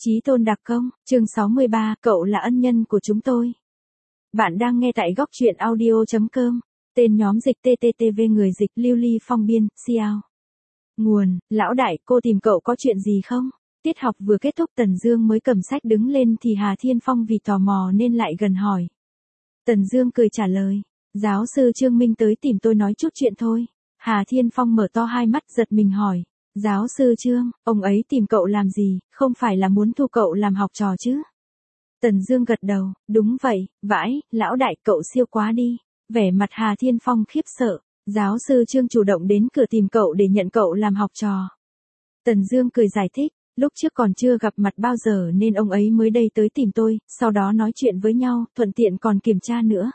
Chí Tôn đặc công, chương 63, cậu là ân nhân của chúng tôi. Bạn đang nghe tại góc truyện audio.com. Tên nhóm dịch TTTV, người dịch Lưu Ly Phong biên, Xiao. Nguồn, lão đại, cô tìm cậu có chuyện gì không? Tiết học vừa kết thúc, Tần Dương mới cầm sách đứng lên thì Hà Thiên Phong vì tò mò nên lại gần hỏi. Tần Dương cười trả lời, giáo sư Trương Minh tới tìm tôi nói chút chuyện thôi. Hà Thiên Phong mở to hai mắt giật mình hỏi. Giáo sư Trương, ông ấy tìm cậu làm gì, không phải là muốn thu cậu làm học trò chứ? Tần Dương gật đầu, đúng vậy, vãi, lão đại cậu siêu quá đi. Vẻ mặt Hà Thiên Phong khiếp sợ, giáo sư Trương chủ động đến cửa tìm cậu để nhận cậu làm học trò. Tần Dương cười giải thích, lúc trước còn chưa gặp mặt bao giờ nên ông ấy mới đây tới tìm tôi, sau đó nói chuyện với nhau, thuận tiện còn kiểm tra nữa.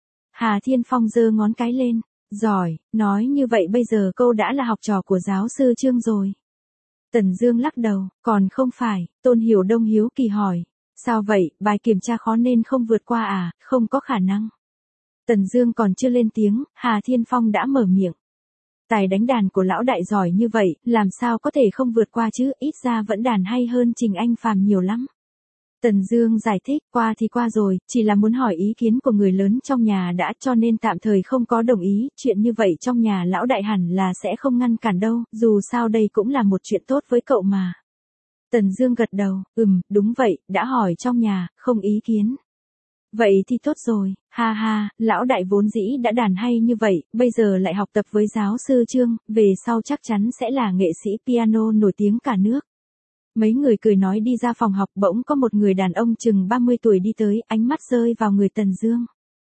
Hà Thiên Phong giơ ngón cái lên. Giỏi, nói như vậy bây giờ cô đã là học trò của giáo sư Trương rồi. Tần Dương lắc đầu, còn không phải. Tôn Hiểu Đông hiếu kỳ hỏi. Sao vậy, bài kiểm tra khó nên không vượt qua à, không có khả năng. Tần Dương còn chưa lên tiếng, Hà Thiên Phong đã mở miệng. Tài đánh đàn của lão đại giỏi như vậy, làm sao có thể không vượt qua chứ, ít ra vẫn đàn hay hơn Trình Anh Phàm nhiều lắm. Tần Dương giải thích, qua thì qua rồi, chỉ là muốn hỏi ý kiến của người lớn trong nhà đã, cho nên tạm thời không có đồng ý, chuyện như vậy trong nhà lão đại hẳn là sẽ không ngăn cản đâu, dù sao đây cũng là một chuyện tốt với cậu mà. Tần Dương gật đầu, đúng vậy, đã hỏi trong nhà, không ý kiến. Vậy thì tốt rồi, ha ha, lão đại vốn dĩ đã đàn hay như vậy, bây giờ lại học tập với giáo sư Trương, về sau chắc chắn sẽ là nghệ sĩ piano nổi tiếng cả nước. Mấy người cười nói đi ra phòng học, bỗng có một người đàn ông chừng 30 tuổi đi tới, ánh mắt rơi vào người Tần Dương.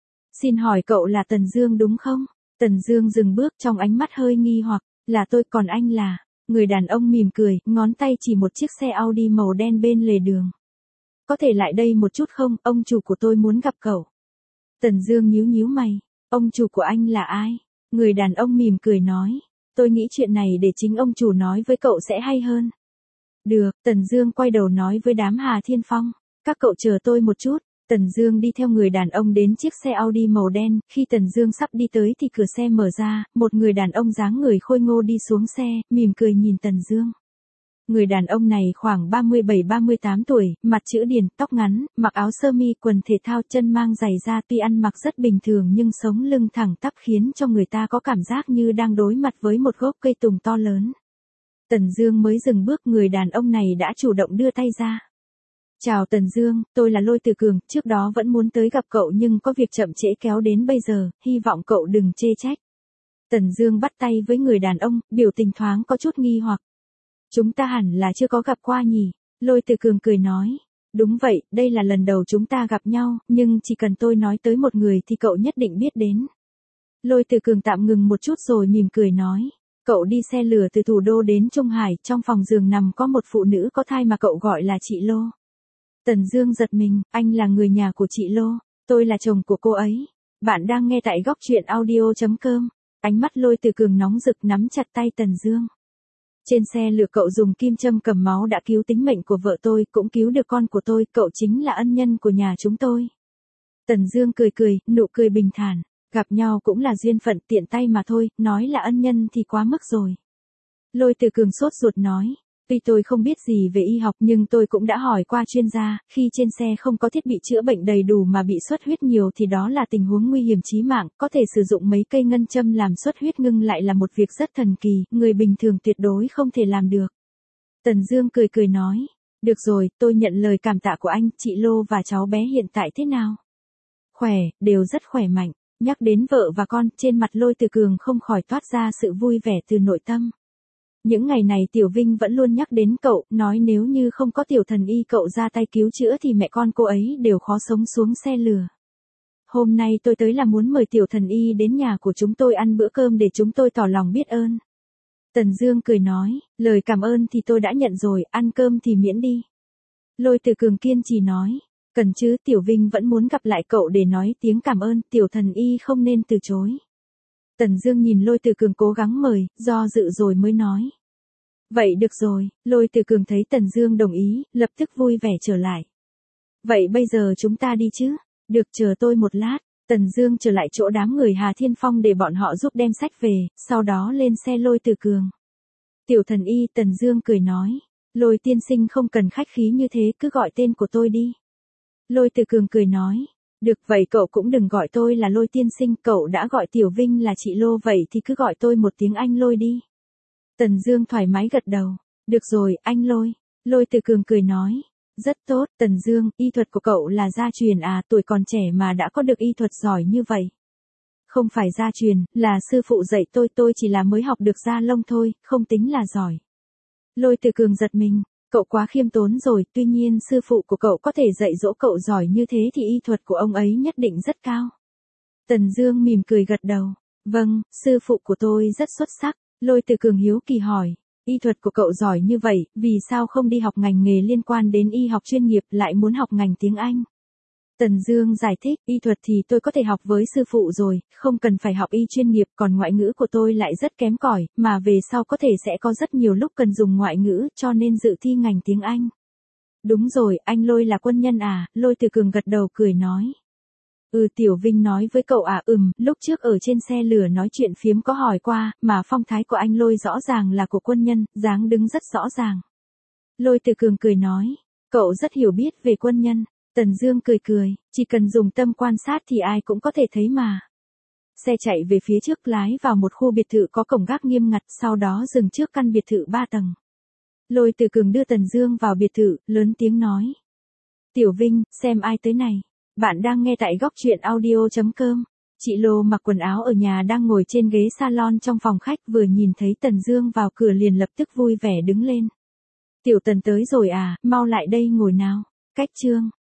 Xin hỏi cậu là Tần Dương đúng không? Tần Dương dừng bước, trong ánh mắt hơi nghi hoặc, là tôi, còn anh là? Người đàn ông mỉm cười, ngón tay chỉ một chiếc xe Audi màu đen bên lề đường. Có thể lại đây một chút không, ông chủ của tôi muốn gặp cậu. Tần Dương nhíu mày, ông chủ của anh là ai? Người đàn ông mỉm cười nói, tôi nghĩ chuyện này để chính ông chủ nói với cậu sẽ hay hơn. Được, Tần Dương quay đầu nói với đám Hà Thiên Phong, các cậu chờ tôi một chút. Tần Dương đi theo người đàn ông đến chiếc xe Audi màu đen, khi Tần Dương sắp đi tới thì cửa xe mở ra, một người đàn ông dáng người khôi ngô đi xuống xe, mỉm cười nhìn Tần Dương. Người đàn ông này khoảng 37-38 tuổi, mặt chữ điển, tóc ngắn, mặc áo sơ mi, quần thể thao, chân mang giày da, tuy ăn mặc rất bình thường nhưng sống lưng thẳng tắp khiến cho người ta có cảm giác như đang đối mặt với một gốc cây tùng to lớn. Tần Dương mới dừng bước, người đàn ông này đã chủ động đưa tay ra. Chào Tần Dương, tôi là Lôi Từ Cường, trước đó vẫn muốn tới gặp cậu nhưng có việc chậm trễ kéo đến bây giờ, hy vọng cậu đừng chê trách. Tần Dương bắt tay với người đàn ông, biểu tình thoáng có chút nghi hoặc. Chúng ta hẳn là chưa có gặp qua nhỉ? Lôi Từ Cường cười nói. Đúng vậy, đây là lần đầu chúng ta gặp nhau, nhưng chỉ cần tôi nói tới một người thì cậu nhất định biết đến. Lôi Từ Cường tạm ngừng một chút rồi mỉm cười nói. Cậu đi xe lửa từ thủ đô đến Trung Hải, trong phòng giường nằm có một phụ nữ có thai mà cậu gọi là chị Lô. Tần Dương giật mình, anh là người nhà của chị Lô, tôi là chồng của cô ấy. Bạn đang nghe tại góc truyện audio.com. Ánh mắt Lôi Từ Cường nóng rực nắm chặt tay Tần Dương. Trên xe lửa cậu dùng kim châm cầm máu đã cứu tính mệnh của vợ tôi, cũng cứu được con của tôi, cậu chính là ân nhân của nhà chúng tôi. Tần Dương cười, nụ cười bình thản. Gặp nhau cũng là duyên phận, tiện tay mà thôi, nói là ân nhân thì quá mức rồi. Lôi Từ Cường sốt ruột nói, tuy tôi không biết gì về y học nhưng tôi cũng đã hỏi qua chuyên gia, khi trên xe không có thiết bị chữa bệnh đầy đủ mà bị xuất huyết nhiều thì đó là tình huống nguy hiểm chí mạng, có thể sử dụng mấy cây ngân châm làm xuất huyết ngưng lại là một việc rất thần kỳ, người bình thường tuyệt đối không thể làm được. Tần Dương cười nói, được rồi, tôi nhận lời cảm tạ của anh, chị Lô và cháu bé hiện tại thế nào? Khỏe, đều rất khỏe mạnh. Nhắc đến vợ và con, trên mặt Lôi Từ Cường không khỏi toát ra sự vui vẻ từ nội tâm. Những ngày này Tiểu Vinh vẫn luôn nhắc đến cậu, nói nếu như không có Tiểu Thần Y cậu ra tay cứu chữa thì mẹ con cô ấy đều khó sống xuống xe lửa. Hôm nay tôi tới là muốn mời Tiểu Thần Y đến nhà của chúng tôi ăn bữa cơm để chúng tôi tỏ lòng biết ơn. Tần Dương cười nói, lời cảm ơn thì tôi đã nhận rồi, ăn cơm thì miễn đi. Lôi Từ Cường kiên trì nói. Cần chứ, Tiểu Vinh vẫn muốn gặp lại cậu để nói tiếng cảm ơn, Tiểu Thần Y không nên từ chối. Tần Dương nhìn Lôi Từ Cường cố gắng mời, do dự rồi mới nói. Vậy được rồi, Lôi Từ Cường thấy Tần Dương đồng ý, lập tức vui vẻ trở lại. Vậy bây giờ chúng ta đi chứ? Được, chờ tôi một lát. Tần Dương trở lại chỗ đám người Hà Thiên Phong để bọn họ giúp đem sách về, sau đó lên xe Lôi Từ Cường. Tiểu Thần Y, Tần Dương cười nói. Lôi tiên sinh không cần khách khí như thế, cứ gọi tên của tôi đi. Lôi Từ Cường cười nói. Được vậy cậu cũng đừng gọi tôi là Lôi tiên sinh, cậu đã gọi Tiểu Vinh là chị Lô vậy thì cứ gọi tôi một tiếng anh Lôi đi. Tần Dương thoải mái gật đầu. Được rồi, anh Lôi. Lôi Từ Cường cười nói. Rất tốt, Tần Dương, y thuật của cậu là gia truyền à, tuổi còn trẻ mà đã có được y thuật giỏi như vậy. Không phải gia truyền, là sư phụ dạy tôi chỉ là mới học được da lông thôi, không tính là giỏi. Lôi Từ Cường giật mình, cậu quá khiêm tốn rồi, tuy nhiên sư phụ của cậu có thể dạy dỗ cậu giỏi như thế thì y thuật của ông ấy nhất định rất cao. Tần Dương mỉm cười gật đầu. Vâng, sư phụ của tôi rất xuất sắc. Lôi Từ Cường hiếu kỳ hỏi. Y thuật của cậu giỏi như vậy, vì sao không đi học ngành nghề liên quan đến y học chuyên nghiệp lại muốn học ngành tiếng Anh? Tần Dương giải thích, y thuật thì tôi có thể học với sư phụ rồi, không cần phải học y chuyên nghiệp, còn ngoại ngữ của tôi lại rất kém cỏi, mà về sau có thể sẽ có rất nhiều lúc cần dùng ngoại ngữ, cho nên dự thi ngành tiếng Anh. Đúng rồi, anh Lôi là quân nhân à? Lôi Từ Cường gật đầu cười nói. Tiểu Vinh nói với cậu à? Lúc trước ở trên xe lửa nói chuyện phiếm có hỏi qua, mà phong thái của anh Lôi rõ ràng là của quân nhân, dáng đứng rất rõ ràng. Lôi Từ Cường cười nói, cậu rất hiểu biết về quân nhân. Tần Dương cười cười, chỉ cần dùng tâm quan sát thì ai cũng có thể thấy mà. Xe chạy về phía trước lái vào một khu biệt thự có cổng gác nghiêm ngặt, sau đó dừng trước căn biệt thự 3 tầng. Lôi Từ Cường đưa Tần Dương vào biệt thự, lớn tiếng nói. Tiểu Vinh, xem ai tới này. Bạn đang nghe tại góc truyện audio.com. Chị Lô mặc quần áo ở nhà đang ngồi trên ghế salon trong phòng khách, vừa nhìn thấy Tần Dương vào cửa liền lập tức vui vẻ đứng lên. Tiểu Tần tới rồi à, mau lại đây ngồi nào. Cách chương